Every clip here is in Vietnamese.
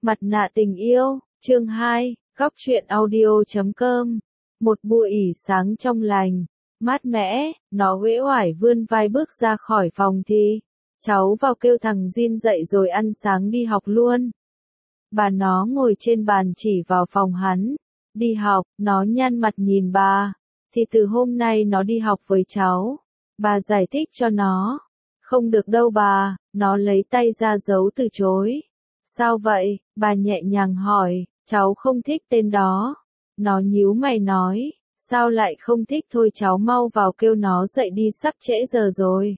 Mặt nạ tình yêu, chương 2, góc truyện audio.com. Một buổi sáng trong lành, mát mẻ, nó uể oải vươn vai bước ra khỏi phòng thì cháu vào kêu thằng Jin dậy rồi ăn sáng đi học luôn. Bà nó ngồi trên bàn chỉ vào phòng hắn. Đi học, nó nhăn mặt nhìn bà. Thì từ hôm nay nó đi học với cháu. Bà giải thích cho nó. Không được đâu bà, nó lấy tay ra giấu từ chối. Sao vậy? Bà nhẹ nhàng hỏi, cháu không thích tên đó. Nó nhíu mày nói, sao lại không thích thôi cháu mau vào kêu nó dậy đi sắp trễ giờ rồi.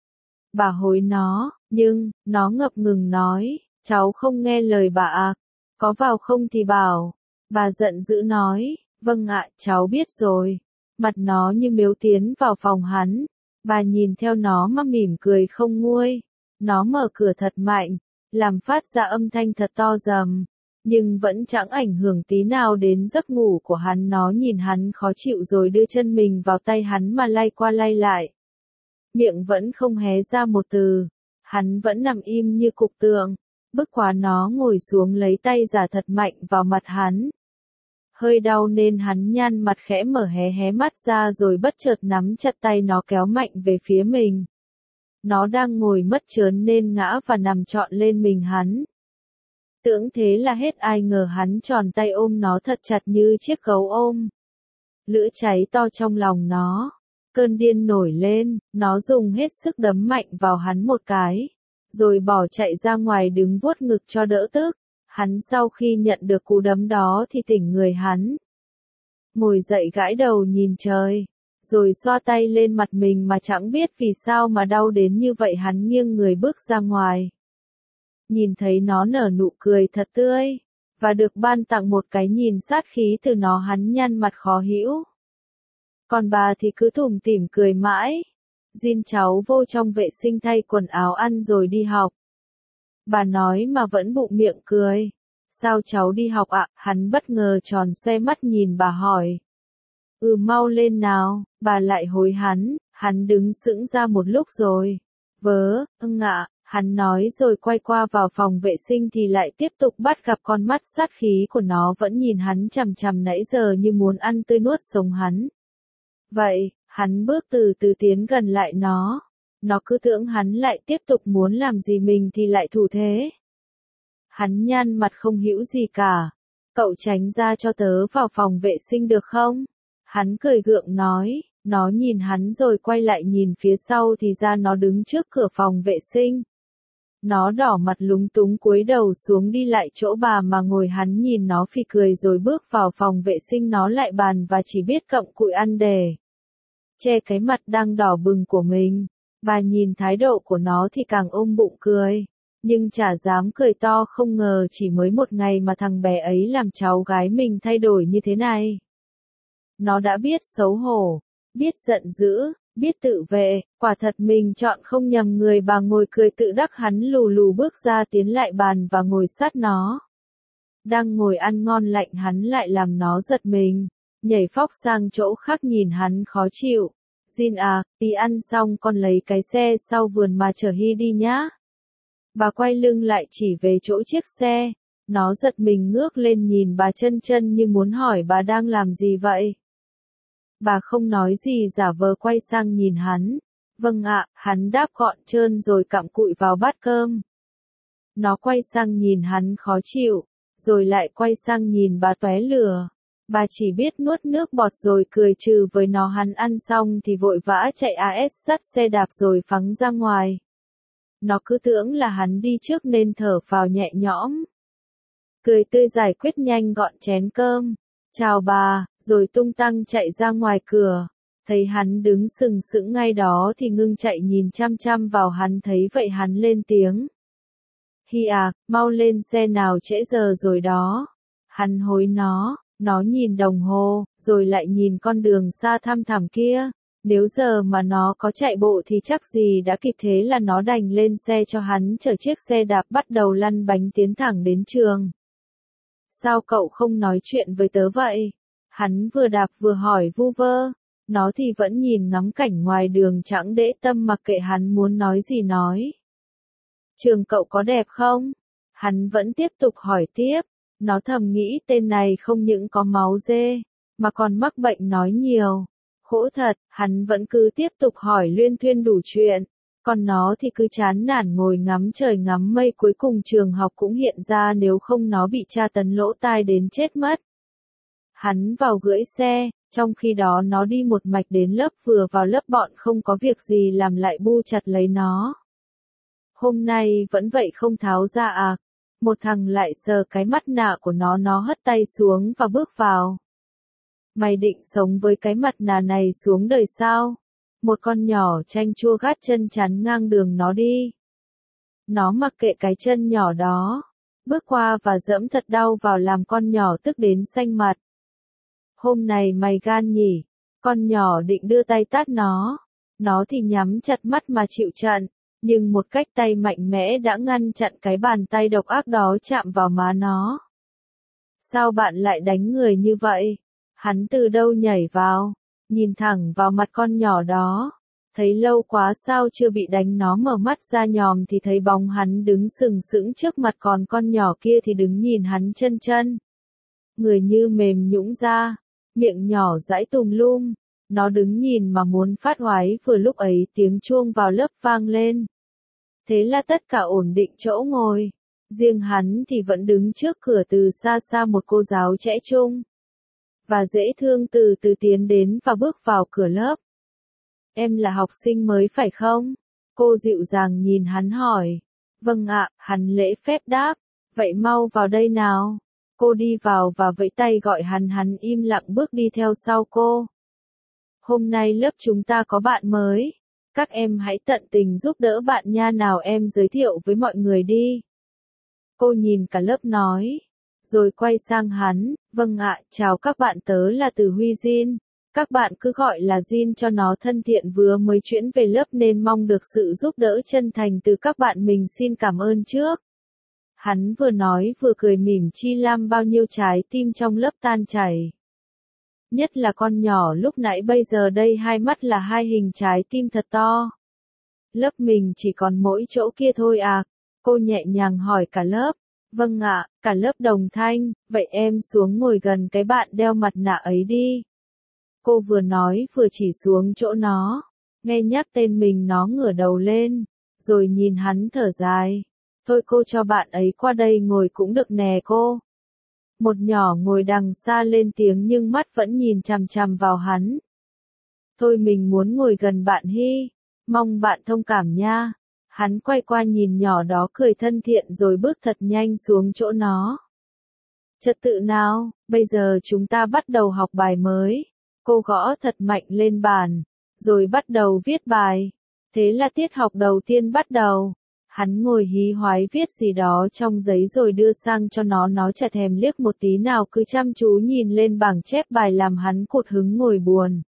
Bà hối nó, nhưng, nó ngập ngừng nói, cháu không nghe lời bà à, có vào không thì bảo. Bà giận dữ nói, vâng ạ, cháu biết rồi. Mặt nó như miếu tiến vào phòng hắn. Bà nhìn theo nó mà mỉm cười không nguôi. Nó mở cửa thật mạnh, làm phát ra âm thanh thật to rầm, nhưng vẫn chẳng ảnh hưởng tí nào đến giấc ngủ của hắn. Nó nhìn hắn khó chịu rồi đưa chân mình vào tay hắn mà lay qua lay lại. Miệng vẫn không hé ra một từ, hắn vẫn nằm im như cục tượng. Bức quá nó ngồi xuống lấy tay giả thật mạnh vào mặt hắn. Hơi đau nên hắn nhăn mặt khẽ mở hé mắt ra rồi bất chợt nắm chặt tay nó kéo mạnh về phía mình. Nó đang ngồi mất chớn nên ngã và nằm trọn lên mình hắn. Tưởng thế là hết, ai ngờ hắn tròn tay ôm nó thật chặt như chiếc gấu ôm. Lửa cháy to trong lòng nó. Cơn điên nổi lên, nó dùng hết sức đấm mạnh vào hắn một cái. Rồi bỏ chạy ra ngoài đứng vuốt ngực cho đỡ tức. Hắn sau khi nhận được cú đấm đó thì tỉnh người hắn. Ngồi dậy gãi đầu nhìn trời. Rồi xoa tay lên mặt mình mà chẳng biết vì sao mà đau đến như vậy. Hắn nghiêng người bước ra ngoài. Nhìn thấy nó nở nụ cười thật tươi. Và được ban tặng một cái nhìn sát khí từ nó, hắn nhăn mặt khó hiểu. Còn bà thì cứ tủm tỉm cười mãi. Jin cháu vô trong vệ sinh thay quần áo ăn rồi đi học. Bà nói mà vẫn bụng miệng cười. Sao cháu đi học ạ? Hắn bất ngờ tròn xoe mắt nhìn bà hỏi. Mau lên nào, bà lại hối hắn đứng sững ra một lúc rồi. Ạ, hắn nói rồi quay qua vào phòng vệ sinh thì lại tiếp tục bắt gặp con mắt sát khí của nó vẫn nhìn hắn chằm chằm nãy giờ như muốn ăn tươi nuốt sống hắn. Vậy, hắn bước từ từ tiến gần lại nó. Nó cứ tưởng hắn lại tiếp tục muốn làm gì mình thì lại thủ thế. Hắn nhăn mặt không hiểu gì cả. Cậu tránh ra cho tớ vào phòng vệ sinh được không? Hắn cười gượng nói. Nó nhìn hắn rồi quay lại nhìn phía sau thì ra nó đứng trước cửa phòng vệ sinh. Nó đỏ mặt lúng túng cúi đầu xuống đi lại chỗ bà mà ngồi. Hắn nhìn nó phì cười rồi bước vào phòng vệ sinh. Nó lại bàn và chỉ biết cặm cụi ăn để che cái mặt đang đỏ bừng của mình. Bà nhìn thái độ của nó thì càng ôm bụng cười. Nhưng chả dám cười to, không ngờ chỉ mới một ngày mà thằng bé ấy làm cháu gái mình thay đổi như thế này. Nó đã biết xấu hổ, biết giận dữ, biết tự vệ, quả thật mình chọn không nhầm người. Bà ngồi cười tự đắc. Hắn lù lù bước ra tiến lại bàn và ngồi sát nó. Đang ngồi ăn ngon lạnh hắn lại làm nó giật mình, nhảy phóc sang chỗ khác nhìn hắn khó chịu. Jin à, tí ăn xong con lấy cái xe sau vườn mà chở Hy đi nhá. Bà quay lưng lại chỉ về chỗ chiếc xe. Nó giật mình ngước lên nhìn bà chân chân như muốn hỏi bà đang làm gì vậy. Bà không nói gì, giả vờ quay sang nhìn hắn. Vâng ạ, hắn đáp gọn trơn rồi cặm cụi vào bát cơm. Nó quay sang nhìn hắn khó chịu, rồi lại quay sang nhìn bà tóe lửa. Bà chỉ biết nuốt nước bọt rồi cười trừ với nó. Hắn ăn xong thì vội vã chạy dắt xe đạp rồi phóng ra ngoài. Nó cứ tưởng là hắn đi trước nên thở phào nhẹ nhõm. Cười tươi giải quyết nhanh gọn chén cơm. Chào bà, rồi tung tăng chạy ra ngoài cửa. Thấy hắn đứng sừng sững ngay đó thì ngưng chạy nhìn chăm chăm vào hắn. Thấy vậy hắn lên tiếng. Hy à, mau lên xe nào trễ giờ rồi đó. Hắn hối nó nhìn đồng hồ, rồi lại nhìn con đường xa thăm thẳm kia. Nếu giờ mà nó có chạy bộ thì chắc gì đã kịp, thế là nó đành lên xe cho hắn chở chiếc xe đạp bắt đầu lăn bánh tiến thẳng đến trường. Sao cậu không nói chuyện với tớ vậy? Hắn vừa đạp vừa hỏi vu vơ. Nó thì vẫn nhìn ngắm cảnh ngoài đường chẳng để tâm mặc kệ hắn muốn nói gì nói. Trường cậu có đẹp không? Hắn vẫn tiếp tục hỏi tiếp, nó thầm nghĩ tên này không những có máu dê, mà còn mắc bệnh nói nhiều. Khổ thật, hắn vẫn cứ tiếp tục hỏi luyên thuyên đủ chuyện, còn nó thì cứ chán nản ngồi ngắm trời ngắm mây, cuối cùng trường học cũng hiện ra, nếu không nó bị tra tấn lỗ tai đến chết mất. Hắn vào gửi xe, trong khi đó nó đi một mạch đến lớp, vừa vào lớp bọn không có việc gì làm lại bu chặt lấy nó. Hôm nay vẫn vậy không tháo ra à? Một thằng lại sờ cái mặt nạ của nó hất tay xuống và bước vào. Mày định sống với cái mặt nạ này xuống đời sao? Một con nhỏ chanh chua gắt chân chắn ngang đường nó đi. Nó mặc kệ cái chân nhỏ đó, bước qua và dẫm thật đau vào làm con nhỏ tức đến xanh mặt. Hôm này mày gan nhỉ? Con nhỏ định đưa tay tát nó thì nhắm chặt mắt mà chịu trận, nhưng một cách tay mạnh mẽ đã ngăn chặn cái bàn tay độc ác đó chạm vào má nó. Sao bạn lại đánh người như vậy? Hắn từ đâu nhảy vào, nhìn thẳng vào mặt con nhỏ đó. Thấy lâu quá sao chưa bị đánh, nó mở mắt ra nhòm thì thấy bóng hắn đứng sừng sững trước mặt, còn con nhỏ kia thì đứng nhìn hắn chân chân. Người như mềm nhũn ra, miệng nhỏ dãi tùm lum, nó đứng nhìn mà muốn phát hoái. Vừa lúc ấy tiếng chuông vào lớp vang lên. Thế là tất cả ổn định chỗ ngồi, riêng hắn thì vẫn đứng trước cửa. Từ xa xa một cô giáo trẻ trung và dễ thương từ từ tiến đến và bước vào cửa lớp. Em là học sinh mới phải không? Cô dịu dàng nhìn hắn hỏi. Vâng ạ, hắn lễ phép đáp. Vậy mau vào đây nào. Cô đi vào và vẫy tay gọi hắn im lặng bước đi theo sau cô. Hôm nay lớp chúng ta có bạn mới. Các em hãy tận tình giúp đỡ bạn nha, nào em giới thiệu với mọi người đi. Cô nhìn cả lớp nói. Rồi quay sang hắn, vâng ạ, chào các bạn, tớ là Từ Huy Jin. Các bạn cứ gọi là Jin cho nó thân thiện, vừa mới chuyển về lớp nên mong được sự giúp đỡ chân thành từ các bạn, mình xin cảm ơn trước. Hắn vừa nói vừa cười mỉm, chi lam bao nhiêu trái tim trong lớp tan chảy. Nhất là con nhỏ lúc nãy, bây giờ đây hai mắt là hai hình trái tim thật to. Lớp mình chỉ còn mỗi chỗ kia thôi à? Cô nhẹ nhàng hỏi cả lớp. Vâng ạ, cả lớp đồng thanh. Vậy em xuống ngồi gần cái bạn đeo mặt nạ ấy đi. Cô vừa nói vừa chỉ xuống chỗ nó. Nghe nhắc tên mình nó ngửa đầu lên, rồi nhìn hắn thở dài. Thôi cô cho bạn ấy qua đây ngồi cũng được nè cô. Một nhỏ ngồi đằng xa lên tiếng nhưng mắt vẫn nhìn chằm chằm vào hắn. Thôi mình muốn ngồi gần bạn Hy, mong bạn thông cảm nha. Hắn quay qua nhìn nhỏ đó cười thân thiện rồi bước thật nhanh xuống chỗ nó. Trật tự nào, bây giờ chúng ta bắt đầu học bài mới. Cô gõ thật mạnh lên bàn, rồi bắt đầu viết bài. Thế là tiết học đầu tiên bắt đầu. Hắn ngồi hí hoái viết gì đó trong giấy rồi đưa sang cho nó chả thèm liếc một tí nào, cứ chăm chú nhìn lên bảng chép bài làm hắn cụt hứng ngồi buồn.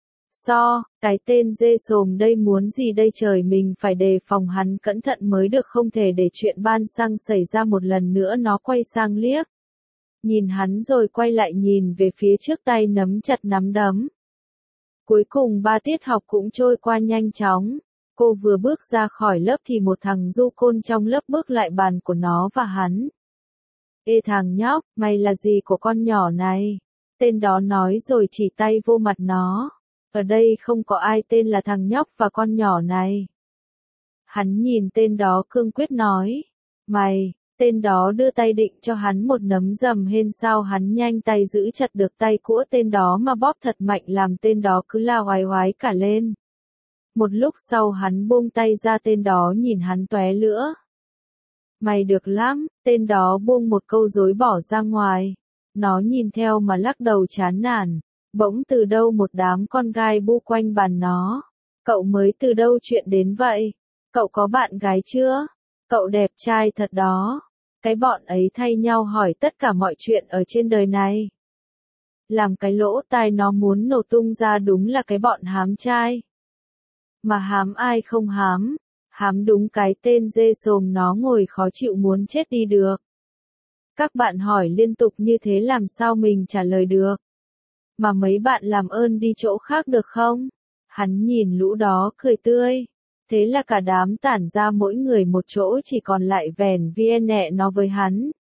Cái tên dê sồm đây muốn gì đây trời, mình phải đề phòng hắn cẩn thận mới được, không thể để chuyện ban xăng xảy ra một lần nữa. Nó quay sang liếc nhìn hắn rồi quay lại nhìn về phía trước, tay nắm chặt nắm đấm. Cuối cùng 3 tiết học cũng trôi qua nhanh chóng. Cô vừa bước ra khỏi lớp thì một thằng du côn trong lớp bước lại bàn của nó và hắn. Ê thằng nhóc, mày là gì của con nhỏ này? Tên đó nói rồi chỉ tay vô mặt nó. Ở đây không có ai tên là thằng nhóc và con nhỏ này. Hắn nhìn tên đó cương quyết nói. Mày, tên đó đưa tay định cho hắn một nấm dầm hên, sao hắn nhanh tay giữ chặt được tay của tên đó mà bóp thật mạnh làm tên đó cứ la oái oái cả lên. Một lúc sau hắn buông tay ra, tên đó nhìn hắn tóe lửa. Mày được lắm, tên đó buông một câu rồi bỏ ra ngoài. Nó nhìn theo mà lắc đầu chán nản. Bỗng từ đâu một đám con gai bu quanh bàn nó. Cậu mới từ đâu chuyện đến vậy? Cậu có bạn gái chưa? Cậu đẹp trai thật đó. Cái bọn ấy thay nhau hỏi tất cả mọi chuyện ở trên đời này. Làm cái lỗ tai nó muốn nổ tung ra, đúng là cái bọn hám trai. Mà hám ai không hám? Hám đúng cái tên dê sồm, nó ngồi khó chịu muốn chết đi được. Các bạn hỏi liên tục như thế làm sao mình trả lời được? Mà mấy bạn làm ơn đi chỗ khác được không? Hắn nhìn lũ đó cười tươi. Thế là cả đám tản ra mỗi người một chỗ, chỉ còn lại vẻn Vienne nó với hắn.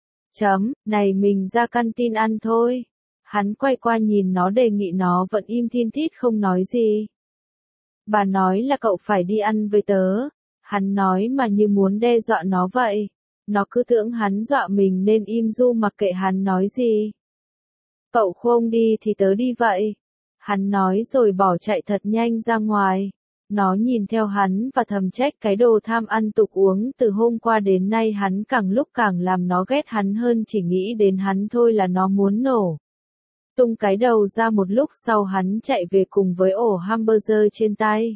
Này mình ra căn tin ăn thôi. Hắn quay qua nhìn nó đề nghị, nó vẫn im thin thít không nói gì. Bà nói là cậu phải đi ăn với tớ. Hắn nói mà như muốn đe dọa nó vậy. Nó cứ tưởng hắn dọa mình nên im ru mặc kệ hắn nói gì. Cậu không đi thì tớ đi vậy. Hắn nói rồi bỏ chạy thật nhanh ra ngoài. Nó nhìn theo hắn và thầm trách cái đồ tham ăn tục uống, từ hôm qua đến nay hắn càng lúc càng làm nó ghét hắn hơn, chỉ nghĩ đến hắn thôi là nó muốn nổ tung cái đầu ra. Một lúc sau hắn chạy về cùng với ổ hamburger trên tay.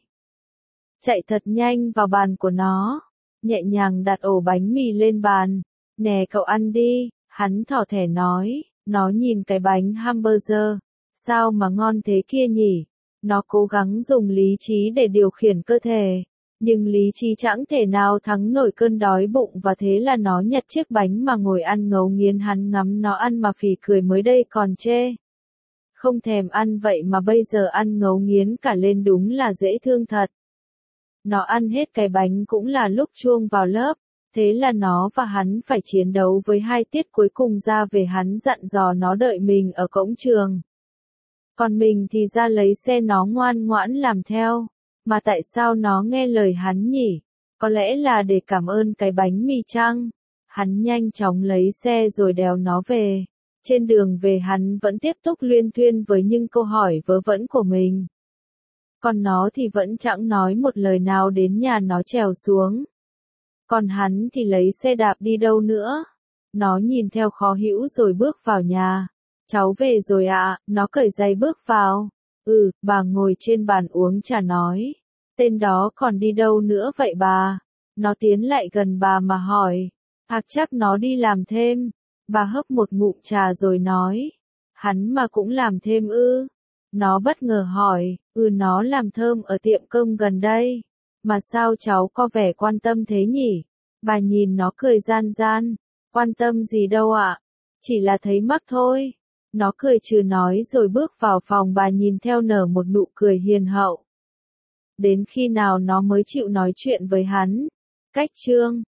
Chạy thật nhanh vào bàn của nó, nhẹ nhàng đặt ổ bánh mì lên bàn. Nè cậu ăn đi, hắn thỏ thẻ nói. Nó nhìn cái bánh hamburger. Sao mà ngon thế kia nhỉ? Nó cố gắng dùng lý trí để điều khiển cơ thể. Nhưng lý trí chẳng thể nào thắng nổi cơn đói bụng, và thế là nó nhặt chiếc bánh mà ngồi ăn ngấu nghiến. Hắn ngắm nó ăn mà phì cười, mới đây còn chê không thèm ăn vậy mà bây giờ ăn ngấu nghiến cả lên, đúng là dễ thương thật. Nó ăn hết cái bánh cũng là lúc chuông vào lớp. Thế là nó và hắn phải chiến đấu với 2 tiết cuối cùng ra về. Hắn dặn dò nó đợi mình ở cổng trường. Còn mình thì ra lấy xe, nó ngoan ngoãn làm theo. Mà tại sao nó nghe lời hắn nhỉ? Có lẽ là để cảm ơn cái bánh mì chăng? Hắn nhanh chóng lấy xe rồi đèo nó về. Trên đường về hắn vẫn tiếp tục luyên thuyên với những câu hỏi vớ vẩn của mình. Còn nó thì vẫn chẳng nói một lời nào. Đến nhà nó trèo xuống. Còn hắn thì lấy xe đạp đi đâu nữa. Nó nhìn theo khó hiểu rồi bước vào nhà. Cháu về rồi ạ. Nó cởi giày bước vào. Bà ngồi trên bàn uống trà nói. Tên đó còn đi đâu nữa vậy bà? Nó tiến lại gần bà mà hỏi. Chắc nó đi làm thêm. Bà hớp một ngụm trà rồi nói. Hắn mà cũng làm thêm ư? Nó bất ngờ hỏi. Nó làm thơm ở tiệm cơm gần đây. Mà sao cháu có vẻ quan tâm thế nhỉ? Bà nhìn nó cười gian gian. Quan tâm gì đâu ạ? Chỉ là thấy mắc thôi. Nó cười trừ nói rồi bước vào phòng. Bà nhìn theo nở một nụ cười hiền hậu. Đến khi nào nó mới chịu nói chuyện với hắn? Cách chương